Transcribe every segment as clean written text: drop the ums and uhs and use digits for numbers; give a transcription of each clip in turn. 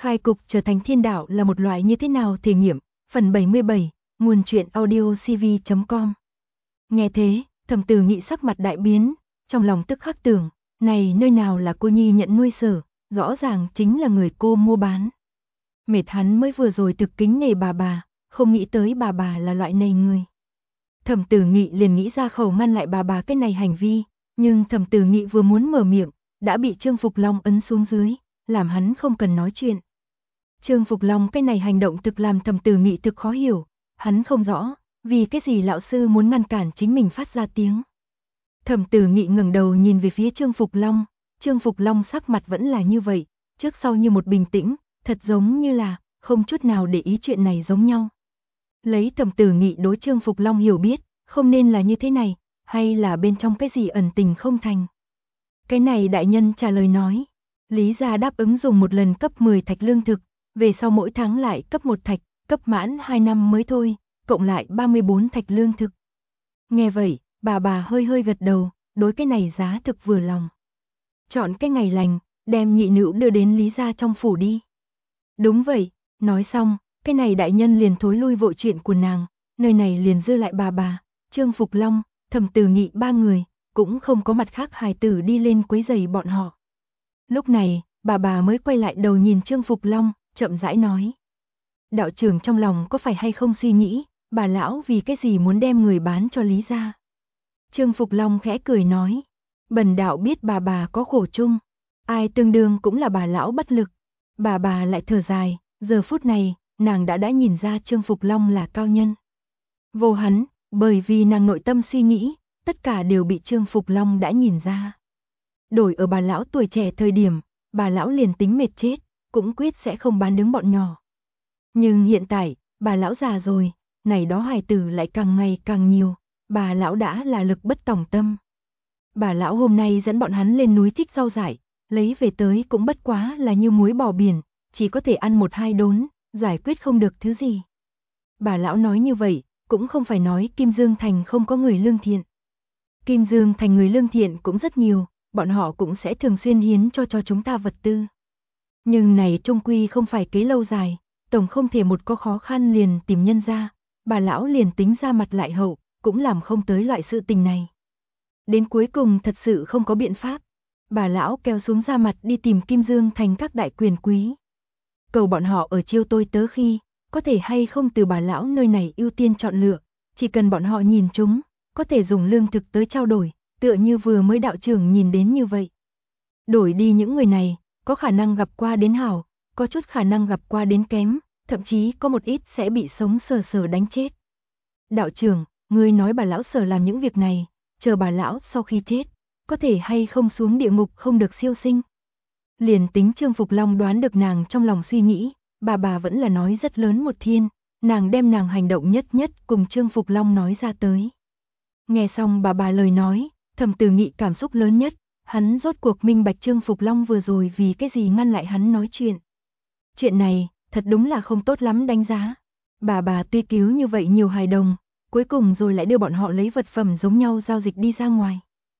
Khai cục trở thành thiên đạo là một loại như thế nào thể nghiệm, phần 77, nguồn truyện audio cv.com. Nghe thế, Thẩm Tử Nghị sắc mặt đại biến, trong lòng tức khắc tưởng, này nơi nào là cô nhi nhận nuôi sở, rõ ràng chính là người cô mua bán. Mệt hắn mới vừa rồi thực kính nể bà, không nghĩ tới bà là loại này người. Thẩm Tử Nghị liền nghĩ ra khẩu ngăn lại bà cái này hành vi, nhưng Thẩm Tử Nghị vừa muốn mở miệng, đã bị Trương Phục Long ấn xuống dưới, làm hắn không cần nói chuyện. Trương Phục Long cái này hành động thực làm Thẩm Tử Nghị thực khó hiểu, hắn không rõ, vì cái gì lão sư muốn ngăn cản chính mình phát ra tiếng. Thẩm Tử Nghị ngẩng đầu nhìn về phía Trương Phục Long sắc mặt vẫn là như vậy, trước sau như một bình tĩnh, thật giống như là không chút nào để ý chuyện này giống nhau. Lấy Thẩm Tử Nghị đối Trương Phục Long hiểu biết, không nên là như thế này, hay là bên trong cái gì ẩn tình không thành. Cái này đại nhân trả lời nói, Lý gia đáp ứng dùng một lần cấp 10 thạch lương thực, về sau mỗi tháng lại cấp 1 thạch, cấp mãn 2 năm mới thôi, cộng lại 34 thạch lương thực. Nghe vậy, bà hơi gật đầu, đối cái này giá thực vừa lòng. Chọn cái ngày lành, đem nhị nữ đưa đến Lý gia trong phủ đi. Đúng vậy, nói xong, cái này đại nhân liền thối lui vội chuyện của nàng, nơi này liền dư lại bà, Trương Phục Long, Thẩm Tử Nghị ba người, cũng không có mặt khác hài tử đi lên quấy rầy bọn họ. Lúc này, bà mới quay lại đầu nhìn Trương Phục Long, chậm rãi nói. Đạo trưởng trong lòng có phải hay không suy nghĩ, bà lão vì cái gì muốn đem người bán cho Lý gia. Trương Phục Long khẽ cười nói, bần đạo biết bà có khổ chung, ai tương đương cũng là bà lão bất lực. Bà lại thở dài, giờ phút này, nàng đã nhìn ra Trương Phục Long là cao nhân. Vô hắn, bởi vì nàng nội tâm suy nghĩ, tất cả đều bị Trương Phục Long đã nhìn ra. Đổi ở bà lão tuổi trẻ thời điểm, bà lão liền tính mệt chết, cũng quyết sẽ không bán đứng bọn nhỏ. Nhưng hiện tại, bà lão già rồi, này đó hài tử lại càng ngày càng nhiều, bà lão đã là lực bất tòng tâm. Bà lão hôm nay dẫn bọn hắn lên núi trích rau dại, lấy về tới cũng bất quá là như muối bỏ biển, chỉ có thể ăn 1-2 đốn, giải quyết không được thứ gì. Bà lão nói như vậy, cũng không phải nói Kim Dương Thành không có người lương thiện. Kim Dương Thành người lương thiện cũng rất nhiều, bọn họ cũng sẽ thường xuyên hiến cho chúng ta vật tư. Nhưng này trung quy không phải kế lâu dài, tổng không thể một có khó khăn liền tìm nhân ra, bà lão liền tính ra mặt lại hậu, cũng làm không tới loại sự tình này. Đến cuối cùng thật sự không có biện pháp, bà lão kéo xuống ra mặt đi tìm Kim Dương Thành các đại quyền quý. Cầu bọn họ ở chiêu tôi tớ khi, có thể hay không từ bà lão nơi này ưu tiên chọn lựa, chỉ cần bọn họ nhìn chúng, có thể dùng lương thực tới trao đổi, tựa như vừa mới đạo trưởng nhìn đến như vậy. Đổi đi những người này, có khả năng gặp qua đến hảo, có chút khả năng gặp qua đến kém, thậm chí có một ít sẽ bị sống sờ đánh chết. Đạo trưởng, ngươi nói bà lão Sở làm những việc này, chờ bà lão sau khi chết, có thể hay không xuống địa ngục không được siêu sinh. Liền tính Trương Phục Long đoán được nàng trong lòng suy nghĩ, bà vẫn là nói rất lớn một thiên, nàng đem nàng hành động nhất cùng Trương Phục Long nói ra tới. Nghe xong bà lời nói, Thẩm Tử Nghị cảm xúc lớn nhất, hắn rốt cuộc minh bạch Trương Phục Long vừa rồi vì cái gì ngăn lại hắn nói chuyện. Chuyện này, thật đúng là không tốt lắm đánh giá. Bà tuy cứu như vậy nhiều hài đồng, cuối cùng rồi lại đưa bọn họ lấy vật phẩm giống nhau giao dịch đi ra ngoài.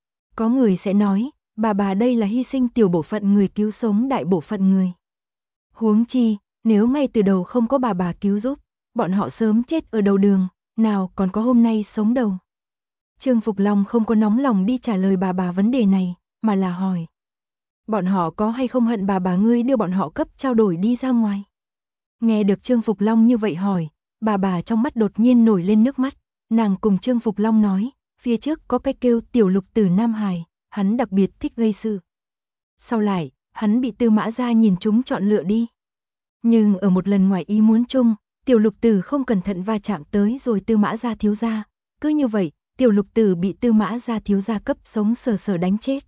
Có người sẽ nói, bà đây là hy sinh tiểu bộ phận người cứu sống đại bộ phận người. Huống chi, nếu ngay từ đầu không có bà cứu giúp, bọn họ sớm chết ở đầu đường, nào còn có hôm nay sống đầu. Trương Phục Long không có nóng lòng đi trả lời bà vấn đề này, mà là hỏi. Bọn họ có hay không hận bà ngươi đưa bọn họ cấp trao đổi đi ra ngoài? Nghe được Trương Phục Long như vậy hỏi, bà trong mắt đột nhiên nổi lên nước mắt, nàng cùng Trương Phục Long nói, phía trước có cái kêu Tiểu Lục Tử Nam Hải, hắn đặc biệt thích gây sự. Sau lại, hắn bị Tư Mã gia nhìn chúng chọn lựa đi. Nhưng ở một lần ngoài ý muốn chung, Tiểu Lục Tử không cẩn thận va chạm tới rồi Tư Mã gia thiếu gia, cứ như vậy, Tiểu Lục Tử bị Tư Mã gia thiếu gia cấp sống sờ đánh chết.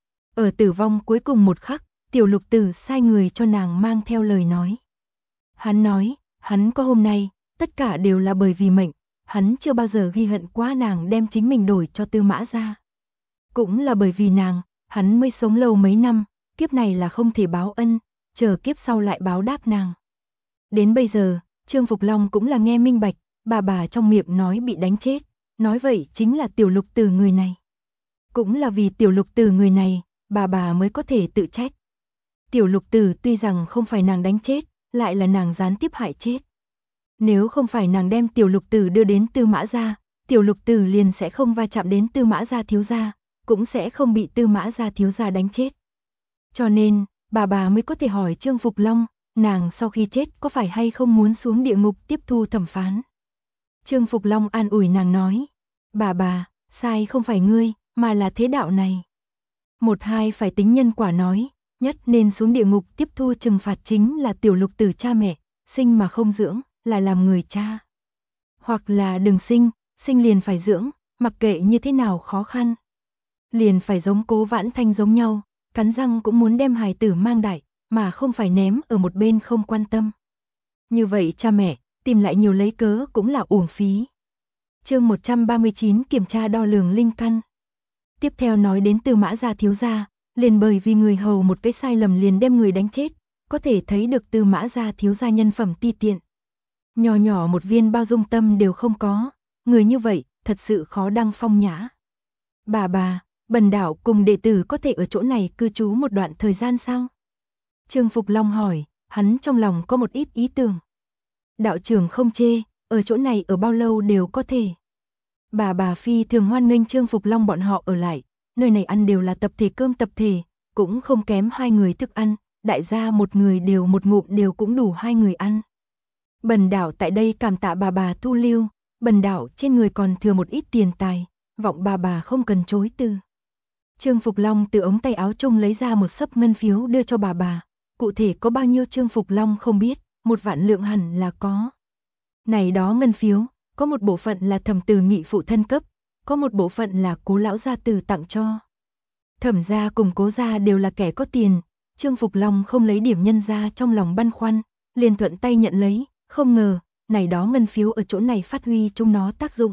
Ở tử vong cuối cùng một khắc, Tiểu Lục Tử sai người cho nàng mang theo lời nói. Hắn nói, hắn có hôm nay, tất cả đều là bởi vì mệnh, hắn chưa bao giờ ghi hận quá nàng đem chính mình đổi cho Tư Mã gia. Cũng là bởi vì nàng, hắn mới sống lâu mấy năm, kiếp này là không thể báo ân, chờ kiếp sau lại báo đáp nàng. Đến bây giờ, Trương Phục Long cũng là nghe minh bạch, bà trong miệng nói bị đánh chết, nói vậy chính là Tiểu Lục Tử người này. Cũng là vì Tiểu Lục Tử người này, bà mới có thể tự trách. Tiểu Lục Tử tuy rằng không phải nàng đánh chết, lại là nàng gián tiếp hại chết. Nếu không phải nàng đem Tiểu Lục Tử đưa đến Tư Mã gia, Tiểu Lục Tử liền sẽ không va chạm đến Tư Mã gia thiếu gia, cũng sẽ không bị Tư Mã gia thiếu gia đánh chết. Cho nên, bà mới có thể hỏi Trương Phục Long, nàng sau khi chết có phải hay không muốn xuống địa ngục tiếp thu thẩm phán. Trương Phục Long an ủi nàng nói, bà, sai không phải ngươi, mà là thế đạo này. Một hai phải tính nhân quả nói, nhất nên xuống địa ngục tiếp thu trừng phạt chính là Tiểu Lục Tử cha mẹ, sinh mà không dưỡng, là làm người cha. Hoặc là đừng sinh, sinh liền phải dưỡng, mặc kệ như thế nào khó khăn. Liền phải giống Cố Vãn Thanh giống nhau, cắn răng cũng muốn đem hài tử mang đại, mà không phải ném ở một bên không quan tâm. Như vậy cha mẹ, tìm lại nhiều lấy cớ cũng là uổng phí. Chương 139 kiểm tra đo lường linh căn. Tiếp theo nói đến Tư Mã gia thiếu gia, liền bởi vì người hầu một cái sai lầm liền đem người đánh chết, có thể thấy được Tư Mã gia thiếu gia nhân phẩm ti tiện. Nhỏ nhỏ một viên bao dung tâm đều không có, người như vậy, thật sự khó đăng phong nhã. Bà, Bần đạo cùng đệ tử có thể ở chỗ này cư trú một đoạn thời gian sao? Trương Phục Long hỏi, hắn trong lòng có một ít ý tưởng. Đạo trưởng không chê, ở chỗ này ở bao lâu đều có thể. Bà phi thường hoan nghênh Trương Phục Long bọn họ ở lại, nơi này ăn đều là tập thể cơm tập thể, cũng không kém hai người thức ăn, đại gia một người đều một ngụm đều cũng đủ hai người ăn. Bần đạo tại đây cảm tạ bà thu lưu, bần đạo trên người còn thừa một ít tiền tài, vọng bà không cần chối từ. Trương Phục Long từ ống tay áo trung lấy ra một xấp ngân phiếu đưa cho bà. Cụ thể có bao nhiêu Trương Phục Long không biết, 1 vạn lượng hẳn là có. Này đó ngân phiếu, có một bộ phận là Thẩm Từ Nghị phụ thân cấp, có một bộ phận là Cố lão gia tử tặng cho. Thẩm gia cùng Cố gia đều là kẻ có tiền, Trương Phục Long không lấy điểm nhân ra trong lòng băn khoăn, liền thuận tay nhận lấy, không ngờ, này đó ngân phiếu ở chỗ này phát huy chúng nó tác dụng.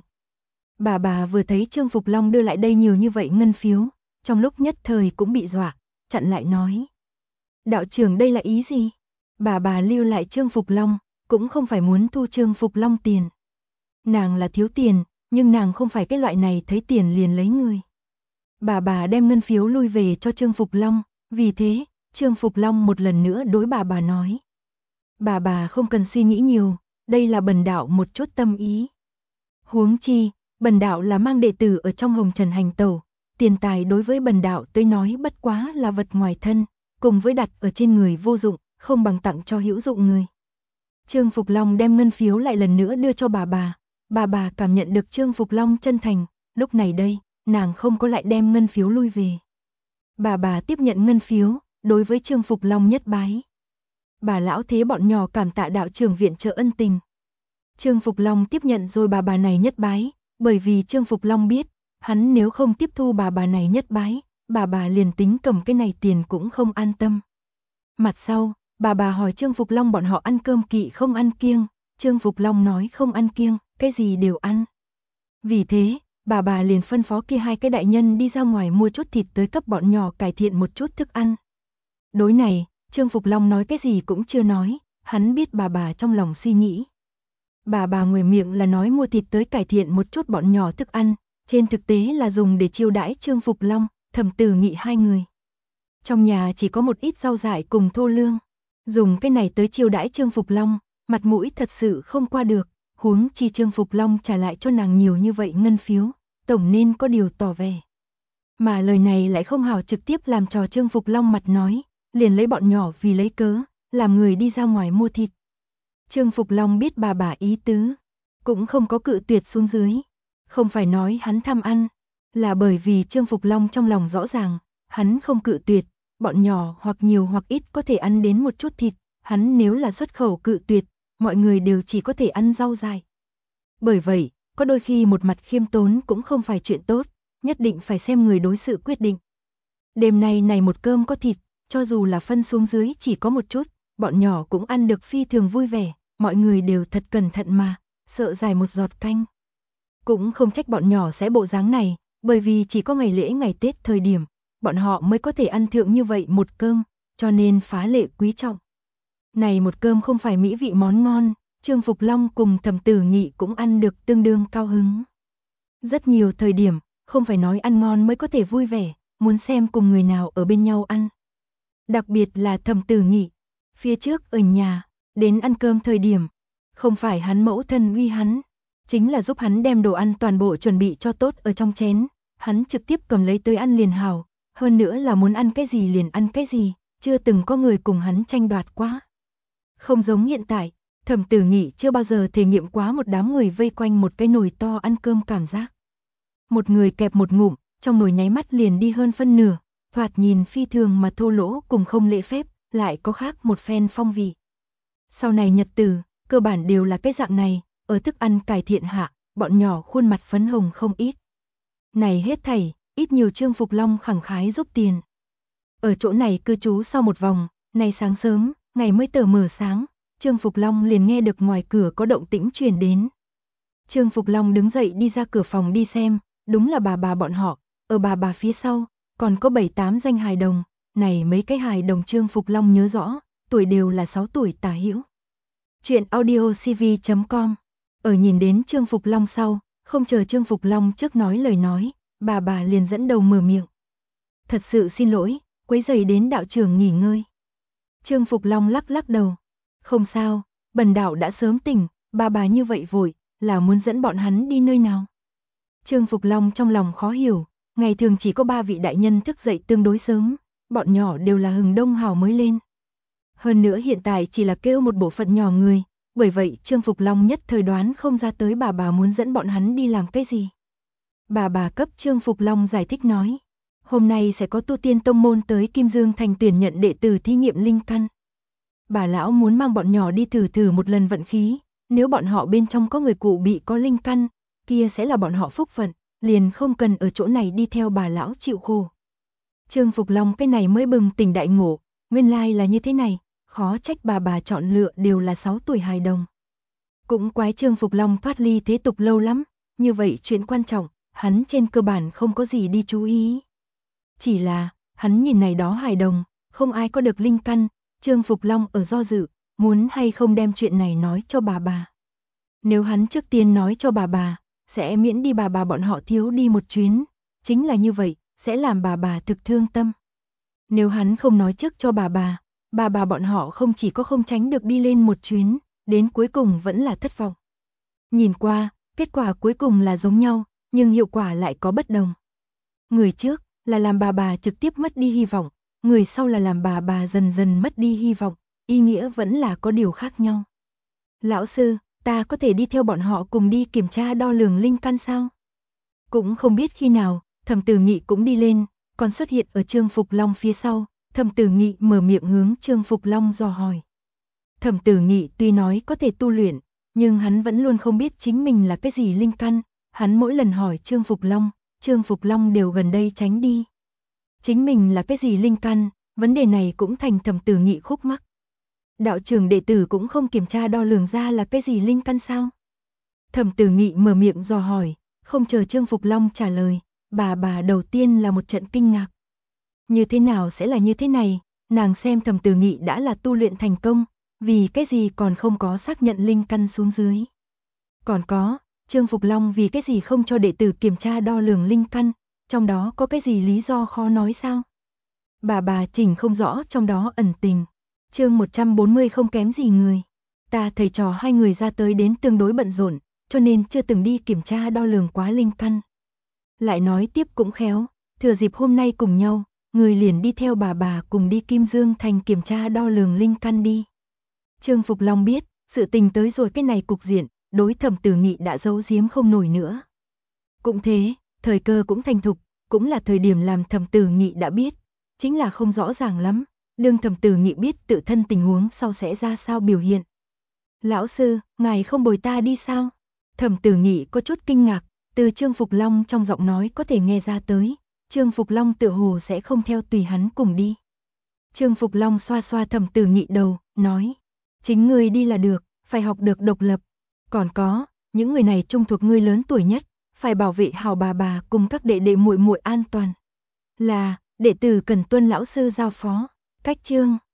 Bà vừa thấy Trương Phục Long đưa lại đây nhiều như vậy ngân phiếu, trong lúc nhất thời cũng bị dọa, chặn lại nói. Đạo trưởng đây là ý gì? Bà lưu lại Trương Phục Long, cũng không phải muốn thu Trương Phục Long tiền. Nàng là thiếu tiền, nhưng nàng không phải cái loại này thấy tiền liền lấy người. Bà đem ngân phiếu lui về cho Trương Phục Long, vì thế, Trương Phục Long một lần nữa đối bà nói. Bà không cần suy nghĩ nhiều, đây là bần đạo một chút tâm ý. Huống chi, bần đạo là mang đệ tử ở trong hồng trần hành tẩu, tiền tài đối với bần đạo tới nói bất quá là vật ngoài thân, cùng với đặt ở trên người vô dụng, không bằng tặng cho hữu dụng người. Trương Phục Long đem ngân phiếu lại lần nữa đưa cho bà. Bà cảm nhận được Trương Phục Long chân thành, lúc này đây, nàng không có lại đem ngân phiếu lui về. Bà tiếp nhận ngân phiếu, đối với Trương Phục Long nhất bái. Bà lão thế bọn nhỏ cảm tạ đạo trưởng viện trợ ân tình. Trương Phục Long tiếp nhận rồi bà này nhất bái, bởi vì Trương Phục Long biết, hắn nếu không tiếp thu bà này nhất bái, bà liền tính cầm cái này tiền cũng không an tâm. Mặt sau, bà hỏi Trương Phục Long bọn họ ăn cơm kỵ không ăn kiêng, Trương Phục Long nói không ăn kiêng, cái gì đều ăn. Vì thế, bà liền phân phó kia hai cái đại nhân đi ra ngoài mua chút thịt tới cấp bọn nhỏ cải thiện một chút thức ăn. Đối này, Trương Phục Long nói cái gì cũng chưa nói, hắn biết bà trong lòng suy nghĩ. Bà ngoài miệng là nói mua thịt tới cải thiện một chút bọn nhỏ thức ăn, trên thực tế là dùng để chiêu đãi Trương Phục Long, Thẩm Từ Nghị hai người. Trong nhà chỉ có một ít rau dại cùng thô lương, dùng cái này tới chiêu đãi Trương Phục Long, mặt mũi thật sự không qua được, huống chi Trương Phục Long trả lại cho nàng nhiều như vậy ngân phiếu, tổng nên có điều tỏ vẻ. Mà lời này lại không hảo trực tiếp làm trò Trương Phục Long mặt nói, liền lấy bọn nhỏ vì lấy cớ, làm người đi ra ngoài mua thịt. Trương Phục Long biết bà ý tứ, cũng không có cự tuyệt xuống dưới. Không phải nói hắn tham ăn, là bởi vì Trương Phục Long trong lòng rõ ràng, hắn không cự tuyệt, bọn nhỏ hoặc nhiều hoặc ít có thể ăn đến một chút thịt, hắn nếu là xuất khẩu cự tuyệt, mọi người đều chỉ có thể ăn rau dại. Bởi vậy, có đôi khi một mặt khiêm tốn cũng không phải chuyện tốt, nhất định phải xem người đối sự quyết định. Đêm nay này một cơm có thịt, cho dù là phân xuống dưới chỉ có một chút, bọn nhỏ cũng ăn được phi thường vui vẻ, mọi người đều thật cẩn thận mà, sợ dài một giọt canh. Cũng không trách bọn nhỏ sẽ bộ dáng này, bởi vì chỉ có ngày lễ ngày Tết thời điểm, bọn họ mới có thể ăn thượng như vậy một cơm, cho nên phá lệ quý trọng. Này một cơm không phải mỹ vị món ngon, Trương Phục Long cùng Thẩm Tử Nghị cũng ăn được tương đương cao hứng. Rất nhiều thời điểm, không phải nói ăn ngon mới có thể vui vẻ, muốn xem cùng người nào ở bên nhau ăn. đặc biệt là Thẩm Tử Nghị. Phía trước ở nhà, đến ăn cơm thời điểm, không phải hắn mẫu thân uy hắn, chính là giúp hắn đem đồ ăn toàn bộ chuẩn bị cho tốt ở trong chén, hắn trực tiếp cầm lấy tới ăn liền hảo, hơn nữa là muốn ăn cái gì liền ăn cái gì, chưa từng có người cùng hắn tranh đoạt quá. Không giống hiện tại, Thẩm Tử Nghị chưa bao giờ thể nghiệm quá một đám người vây quanh một cái nồi to ăn cơm cảm giác. Một người kẹp một ngụm, trong nồi nháy mắt liền đi hơn phân nửa, thoạt nhìn phi thường mà thô lỗ cùng không lễ phép, lại có khác một phen phong vị. Sau này nhật tử, cơ bản đều là cái dạng này, ở thức ăn cải thiện hạ, bọn nhỏ khuôn mặt phấn hồng không ít. Này hết thảy, ít nhiều Trương Phục Long khẳng khái giúp tiền. Ở chỗ này cư trú sau một vòng, này sáng sớm, ngày mới tờ mờ sáng, Trương Phục Long liền nghe được ngoài cửa có động tĩnh truyền đến. Trương Phục Long đứng dậy đi ra cửa phòng đi xem, đúng là bà bọn họ, ở bà phía sau, còn có 7-8 danh hài đồng, này mấy cái hài đồng Trương Phục Long nhớ rõ, tuổi đều là 6 tuổi tả hữu. Chuyện audiocv.com. Ở nhìn đến Trương Phục Long sau, không chờ Trương Phục Long trước nói lời nói, bà liền dẫn đầu mở miệng. Thật sự xin lỗi, quấy rầy đến đạo trưởng nghỉ ngơi. Trương Phục Long lắc đầu. Không sao, bần đạo đã sớm tỉnh, bà như vậy vội, là muốn dẫn bọn hắn đi nơi nào? Trương Phục Long trong lòng khó hiểu, ngày thường chỉ có 3 vị đại nhân thức dậy tương đối sớm, bọn nhỏ đều là hừng đông hào mới lên. Hơn nữa hiện tại chỉ là kêu một bộ phận nhỏ người, bởi vậy Trương Phục Long nhất thời đoán không ra tới bà muốn dẫn bọn hắn đi làm cái gì. Bà cấp Trương Phục Long giải thích nói, hôm nay sẽ có tu tiên tông môn tới Kim Dương Thành tuyển nhận đệ tử thí nghiệm linh căn. Bà lão muốn mang bọn nhỏ đi thử một lần vận khí, nếu bọn họ bên trong có người cụ bị có linh căn, kia sẽ là bọn họ phúc phận, liền không cần ở chỗ này đi theo bà lão chịu khổ. Trương Phục Long cái này mới bừng tỉnh đại ngộ, nguyên lai là như thế này, khó trách bà chọn lựa đều là 6 tuổi hài đồng. Cũng quái Trương Phục Long thoát ly thế tục lâu lắm, như vậy chuyện quan trọng, hắn trên cơ bản không có gì đi chú ý. Chỉ là, hắn nhìn này đó hài đồng, không ai có được linh căn, Trương Phục Long ở do dự, muốn hay không đem chuyện này nói cho bà. Nếu hắn trước tiên nói cho bà, sẽ miễn đi bà bọn họ thiếu đi một chuyến, chính là như vậy, sẽ làm bà thực thương tâm. Nếu hắn không nói trước cho bà bọn họ không chỉ có không tránh được đi lên một chuyến, đến cuối cùng vẫn là thất vọng. Nhìn qua, kết quả cuối cùng là giống nhau, nhưng hiệu quả lại có bất đồng. Người trước là làm bà trực tiếp mất đi hy vọng, người sau là làm bà dần dần mất đi hy vọng, ý nghĩa vẫn là có điều khác nhau. Lão sư, ta có thể đi theo bọn họ cùng đi kiểm tra đo lường linh căn sao? Cũng không biết khi nào, Thẩm Tử Nghị cũng đi lên, còn xuất hiện ở Trương Phục Long phía sau, Thẩm Tử Nghị mở miệng hướng Trương Phục Long dò hỏi. Thẩm Tử Nghị tuy nói có thể tu luyện, nhưng hắn vẫn luôn không biết chính mình là cái gì linh căn, hắn mỗi lần hỏi Trương Phục Long đều gần đây tránh đi. Chính mình là cái gì linh căn, vấn đề này cũng thành Thẩm Tử Nghị khúc mắc. Đạo trưởng đệ tử cũng không kiểm tra đo lường ra là cái gì linh căn sao? Thẩm Tử Nghị mở miệng dò hỏi, không chờ Trương Phục Long trả lời, bà đầu tiên là một trận kinh ngạc. Như thế nào sẽ là như thế này, nàng xem Thẩm Tử Nghị đã là tu luyện thành công, vì cái gì còn không có xác nhận linh căn xuống dưới. Còn có, Trương Phục Long vì cái gì không cho đệ tử kiểm tra đo lường linh căn, trong đó có cái gì lý do khó nói sao? Bà chỉnh không rõ trong đó ẩn tình. Chương 140 không kém gì người. Ta thầy trò hai người ra tới đến tương đối bận rộn, cho nên chưa từng đi kiểm tra đo lường quá linh căn. Lại nói tiếp cũng khéo, thừa dịp hôm nay cùng nhau, người liền đi theo bà cùng đi Kim Dương Thành kiểm tra đo lường linh căn đi. Trương Phục Long biết, sự tình tới rồi cái này cục diện, đối Thẩm Tử Nghị đã giấu giếm không nổi nữa. Cũng thế, thời cơ cũng thành thục, cũng là thời điểm làm Thẩm Tử Nghị đã biết, chính là không rõ ràng lắm, đương Thẩm Tử Nghị biết tự thân tình huống sau sẽ ra sao biểu hiện. Lão sư, ngài không bồi ta đi sao? Thẩm Tử Nghị có chút kinh ngạc, từ Trương Phục Long trong giọng nói có thể nghe ra tới, Trương Phục Long tựa hồ sẽ không theo tùy hắn cùng đi. Trương Phục Long xoa xoa Thẩm Tử Nghị đầu, nói, chính ngươi đi là được, phải học được độc lập. Còn có, những người này trung thuộc ngươi lớn tuổi nhất, phải bảo vệ hảo bà cùng các đệ đệ muội muội an toàn. Là, đệ tử cần tuân lão sư giao phó. Cách chương